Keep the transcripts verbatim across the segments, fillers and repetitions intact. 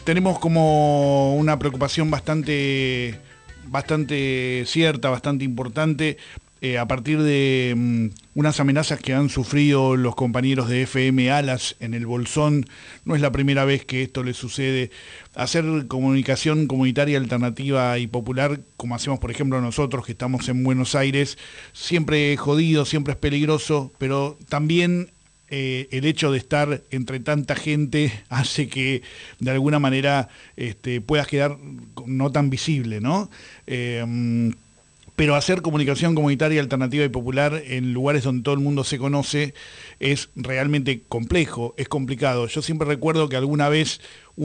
tenemos como una preocupación bastante, bastante cierta, bastante importante, eh, a partir de um, unas amenazas que han sufrido los compañeros de F M Alas en el Bolsón. No es la primera vez que esto les sucede. Hacer comunicación comunitaria alternativa y popular, como hacemos por ejemplo nosotros que estamos en Buenos Aires, siempre es jodido, siempre es peligroso, pero también eh, el hecho de estar entre tanta gente hace que de alguna manera este, puedas quedar no tan visible, ¿no? Eh, Pero hacer comunicación comunitaria, alternativa y popular en lugares donde todo el mundo se conoce es realmente complejo, es complicado. Yo siempre recuerdo que alguna vez,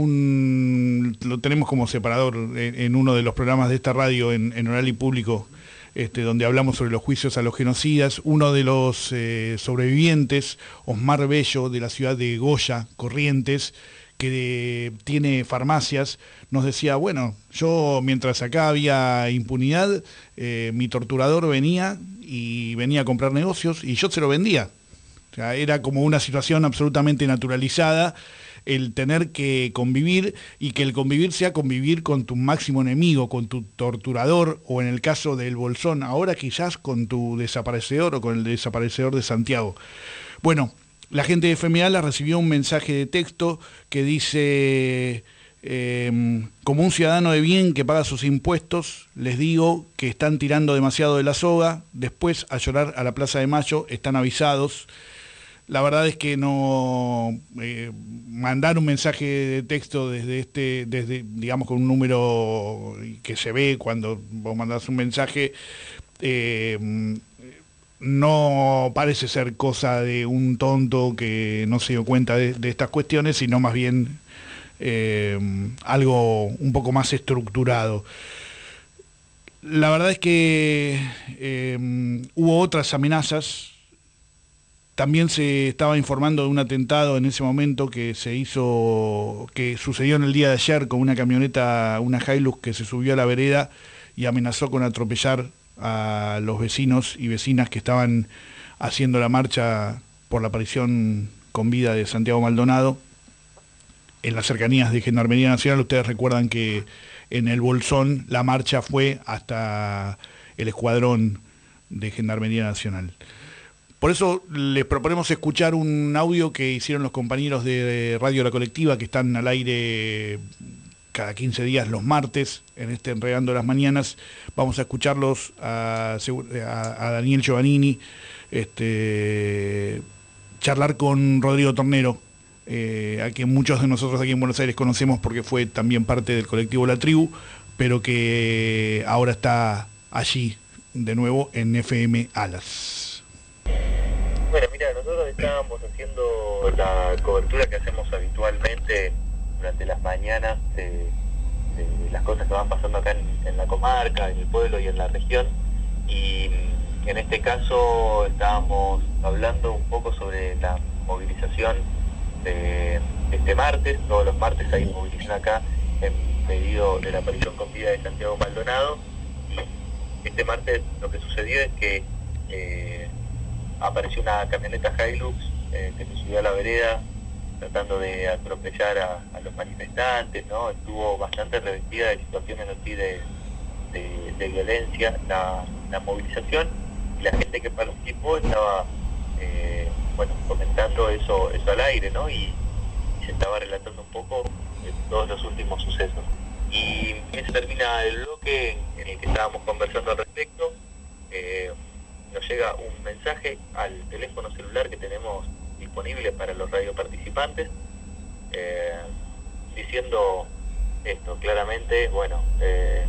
un, lo tenemos como separador en, en uno de los programas de esta radio, en, en Oral y Público, este, donde hablamos sobre los juicios a los genocidas, uno de los eh, sobrevivientes, Osmar Bello, de la ciudad de Goya, Corrientes, que tiene farmacias, nos decía, bueno, yo mientras acá había impunidad, eh, mi torturador venía y venía a comprar negocios y yo se lo vendía. O sea, era como una situación absolutamente naturalizada el tener que convivir, y que el convivir sea convivir con tu máximo enemigo, con tu torturador, o en el caso del Bolsón, ahora quizás con tu desaparecedor o con el desaparecedor de Santiago. Bueno, la gente de F M A la recibió un mensaje de texto que dice, eh, como un ciudadano de bien que paga sus impuestos, les digo que están tirando demasiado de la soga, después a llorar a la Plaza de Mayo, están avisados. La verdad es que no eh, mandar un mensaje de texto desde este, desde, digamos, con un número que se ve cuando vos mandás un mensaje, eh, no parece ser cosa de un tonto que no se dio cuenta de, de estas cuestiones, sino más bien eh, algo un poco más estructurado. La verdad es que eh, hubo otras amenazas. También se estaba informando de un atentado en ese momento que se hizo, que sucedió en el día de ayer con una camioneta, una Hilux que se subió a la vereda y amenazó con atropellar a los vecinos y vecinas que estaban haciendo la marcha por la aparición con vida de Santiago Maldonado en las cercanías de Gendarmería Nacional. Ustedes recuerdan que en el Bolsón la marcha fue hasta el escuadrón de Gendarmería Nacional. Por eso les proponemos escuchar un audio que hicieron los compañeros de Radio La Colectiva, que están al aire cada quince días los martes, en este Enredando las Mañanas. Vamos a escucharlos a, a, a Daniel Giovannini, este, charlar con Rodrigo Tornero, eh, a quien muchos de nosotros aquí en Buenos Aires conocemos porque fue también parte del colectivo La Tribu, pero que ahora está allí de nuevo en F M Alas. Bueno, mira, nosotros estábamos haciendo la cobertura que hacemos habitualmente durante las mañanas de, de las cosas que van pasando acá en, en la comarca, en el pueblo y en la región, y en este caso estábamos hablando un poco sobre la movilización de este martes. Todos los martes hay movilización acá en pedido de la aparición con vida de Santiago Maldonado, y este martes lo que sucedió es que eh, apareció una camioneta Hilux eh, que se subió a la vereda tratando de atropellar a, a los manifestantes, ¿no? Estuvo bastante revestida de situaciones así de, de, de violencia la, la movilización, y la gente que participó estaba eh, bueno, comentando eso, eso al aire, ¿no? Y, y se estaba relatando un poco de todos los últimos sucesos. Y se termina el bloque en el que estábamos conversando al respecto. Eh, nos llega un mensaje al teléfono celular que tenemos disponible para los radioparticipantes, eh, diciendo esto claramente: bueno, eh,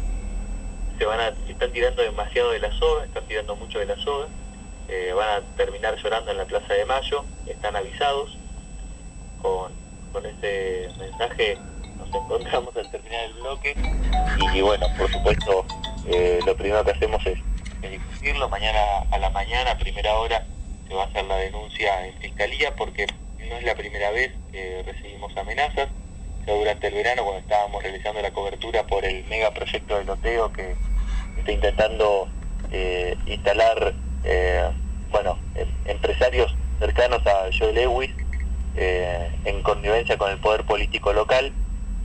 se van a, están tirando demasiado de la soga, están tirando mucho de la soga, eh, van a terminar llorando en la Plaza de Mayo, están avisados. Con, con ese mensaje nos encontramos al terminar el bloque, y, y bueno, por supuesto, eh, lo primero que hacemos es discutirlo. Mañana a la mañana, a primera hora, se va a hacer la denuncia en Fiscalía, porque no es la primera vez que recibimos amenazas. Ya durante el verano, cuando estábamos realizando la cobertura por el megaproyecto de loteo que está intentando eh, instalar eh, bueno, em, empresarios cercanos a Joe Lewis, eh, en connivencia con el poder político local,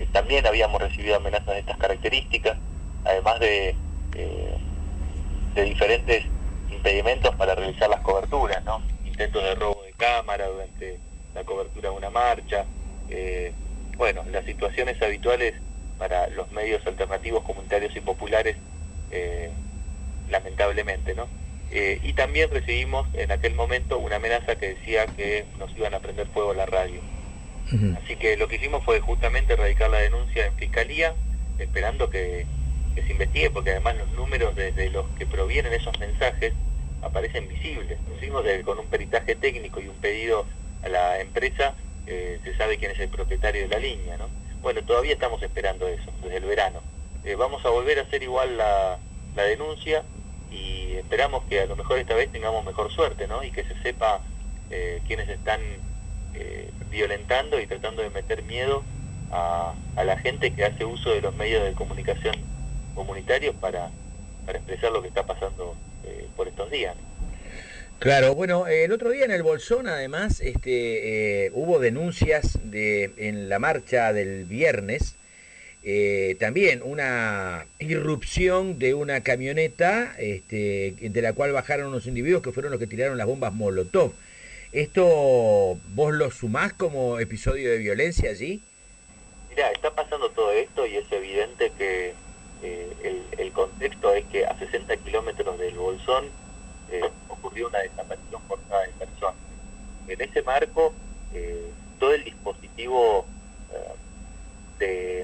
eh, también habíamos recibido amenazas de estas características, además de, eh, de diferentes impedimentos para realizar las coberturas, ¿no? Intentos de robo de cámara durante la cobertura de una marcha, eh, bueno, las situaciones habituales para los medios alternativos, comunitarios y populares, eh, lamentablemente, ¿no? Eh, y también recibimos en aquel momento una amenaza que decía que nos iban a prender fuego la radio. Uh-huh. Así que lo que hicimos fue justamente radicar la denuncia en Fiscalía, esperando que, que se investigue, porque además los números desde los que provienen esos mensajes aparecen visibles. Hicimos de, con un peritaje técnico y un pedido a la empresa, eh, se sabe quién es el propietario de la línea, ¿no? Bueno, todavía estamos esperando eso, desde el verano. Eh, vamos a volver a hacer igual la, la denuncia y esperamos que a lo mejor esta vez tengamos mejor suerte, ¿no? Y que se sepa eh, quiénes están eh, violentando y tratando de meter miedo a, a la gente que hace uso de los medios de comunicación comunitarios para, para expresar lo que está pasando eh, por estos días, ¿no? Claro, bueno, el otro día en el Bolsón además este, eh, hubo denuncias de en la marcha del viernes, eh, también una irrupción de una camioneta este, de la cual bajaron unos individuos que fueron los que tiraron las bombas Molotov. ¿Esto vos lo sumás como episodio de violencia allí? Mirá, está pasando todo esto y es evidente que eh, el, el contexto es que a sesenta kilómetros del Bolsón eh, ocurrió una desaparición forzada de personas. En ese marco, eh, todo el dispositivo eh, de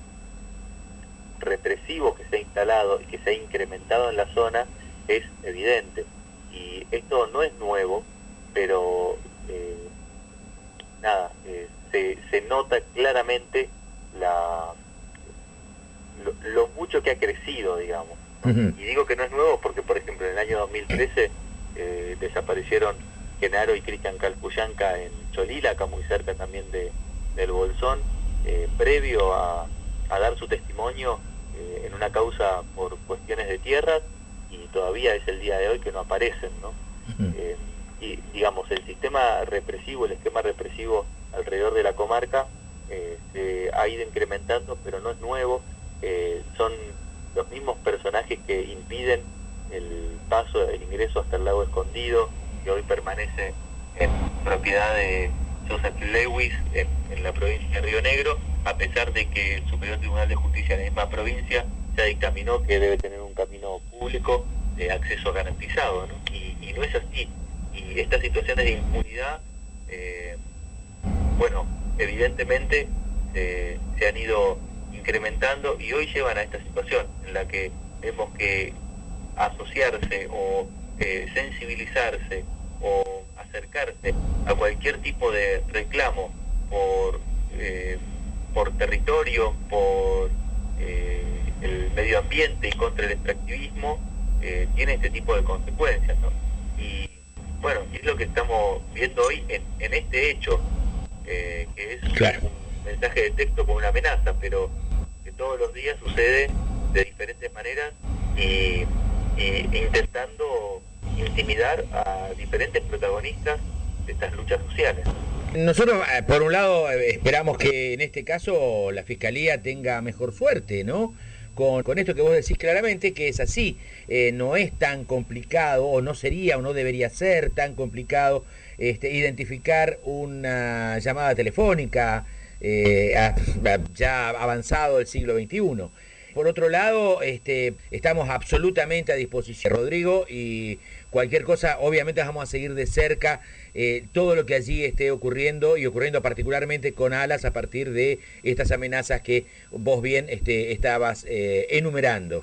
represivo que se ha instalado y que se ha incrementado en la zona es evidente. Y esto no es nuevo, pero eh, nada, eh, se, se nota claramente la lo, lo mucho que ha crecido, digamos. Uh-huh. Y digo que no es nuevo porque, por ejemplo, en el año dos mil trece eh, desaparecieron Genaro y Cristian Calpuyanca en Cholila, acá muy cerca también de, del Bolsón, eh, previo a, a dar su testimonio eh, en una causa por cuestiones de tierras, y todavía es el día de hoy que no aparecen, ¿no? Uh-huh. Eh, y digamos, el sistema represivo, el esquema represivo alrededor de la comarca eh, se ha ido incrementando, pero no es nuevo. Eh, son los mismos personajes que impiden el paso, el ingreso hasta el lago Escondido, que hoy permanece en propiedad de Joseph Lewis en, en la provincia de Río Negro, a pesar de que el Superior Tribunal de Justicia de la misma provincia ya dictaminó que debe tener un camino público de acceso garantizado, ¿no? Y, y no es así. Y estas situaciones de impunidad, eh, bueno, evidentemente eh, se han ido incrementando y hoy llevan a esta situación en la que vemos que asociarse o eh, sensibilizarse o acercarse a cualquier tipo de reclamo por, eh, por territorio, por eh, el medio ambiente y contra el extractivismo, eh, tiene este tipo de consecuencias, ¿no? Y bueno, y es lo que estamos viendo hoy en, en este hecho, eh, que es claro. un mensaje de texto con una amenaza, pero que todos los días sucede de diferentes maneras y, y intentando intimidar a diferentes protagonistas de estas luchas sociales. Nosotros, por un lado, esperamos que en este caso la Fiscalía tenga mejor suerte, ¿no? Con, con esto que vos decís claramente, que es así, eh, no es tan complicado, o no sería, o no debería ser tan complicado este, identificar una llamada telefónica eh, a, a, ya avanzado el siglo veintiuno. Por otro lado, este, estamos absolutamente a disposición, Rodrigo, y cualquier cosa, obviamente vamos a seguir de cerca eh, todo lo que allí esté ocurriendo, y ocurriendo particularmente con Alas a partir de estas amenazas que vos bien este, estabas eh, enumerando.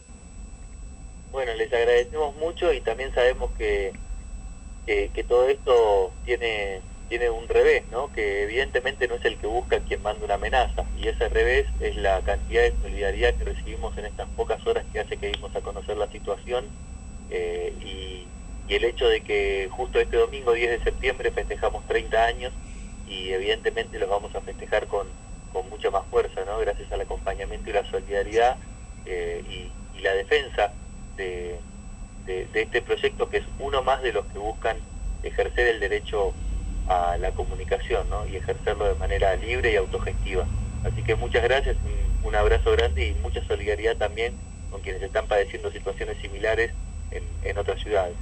Bueno, les agradecemos mucho y también sabemos que, que, que todo esto tiene... tiene un revés, ¿no? Que evidentemente no es el que busca quien manda una amenaza, y ese revés es la cantidad de solidaridad que recibimos en estas pocas horas que hace que dimos a conocer la situación, eh, y, y el hecho de que justo este domingo diez de septiembre festejamos treinta años, y evidentemente los vamos a festejar con, con mucha más fuerza, ¿no? Gracias al acompañamiento y la solidaridad eh, y, y la defensa de, de, de este proyecto, que es uno más de los que buscan ejercer el derecho a la comunicación, ¿no? Y ejercerlo de manera libre y autogestiva. Así que muchas gracias, un, un abrazo grande y mucha solidaridad también con quienes están padeciendo situaciones similares en, en otras ciudades.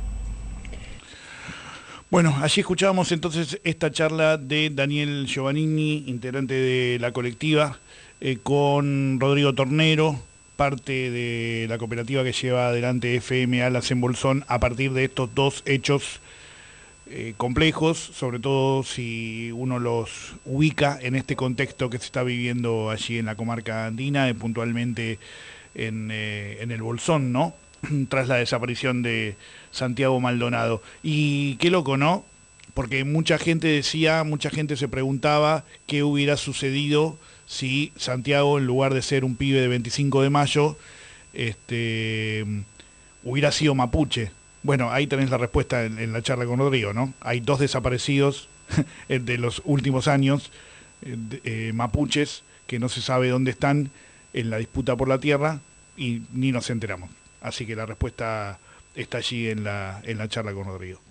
Bueno, allí escuchábamos entonces esta charla de Daniel Giovannini, integrante de la colectiva, eh, con Rodrigo Tornero, parte de la cooperativa que lleva adelante F M Alas en Bolsón, a partir de estos dos hechos eh, complejos, sobre todo si uno los ubica en este contexto que se está viviendo allí en la comarca andina, eh, puntualmente en, eh, en el Bolsón, ¿no? Tras la desaparición de Santiago Maldonado. Y qué loco, ¿no? Porque mucha gente decía, mucha gente se preguntaba qué hubiera sucedido si Santiago, en lugar de ser un pibe de veinticinco de mayo, este, hubiera sido mapuche. Bueno, ahí tenés la respuesta en, en la charla con Rodrigo, ¿no? Hay dos desaparecidos de los últimos años, eh, eh, mapuches, que no se sabe dónde están en la disputa por la tierra y ni nos enteramos. Así que la respuesta está allí en la, en la charla con Rodrigo.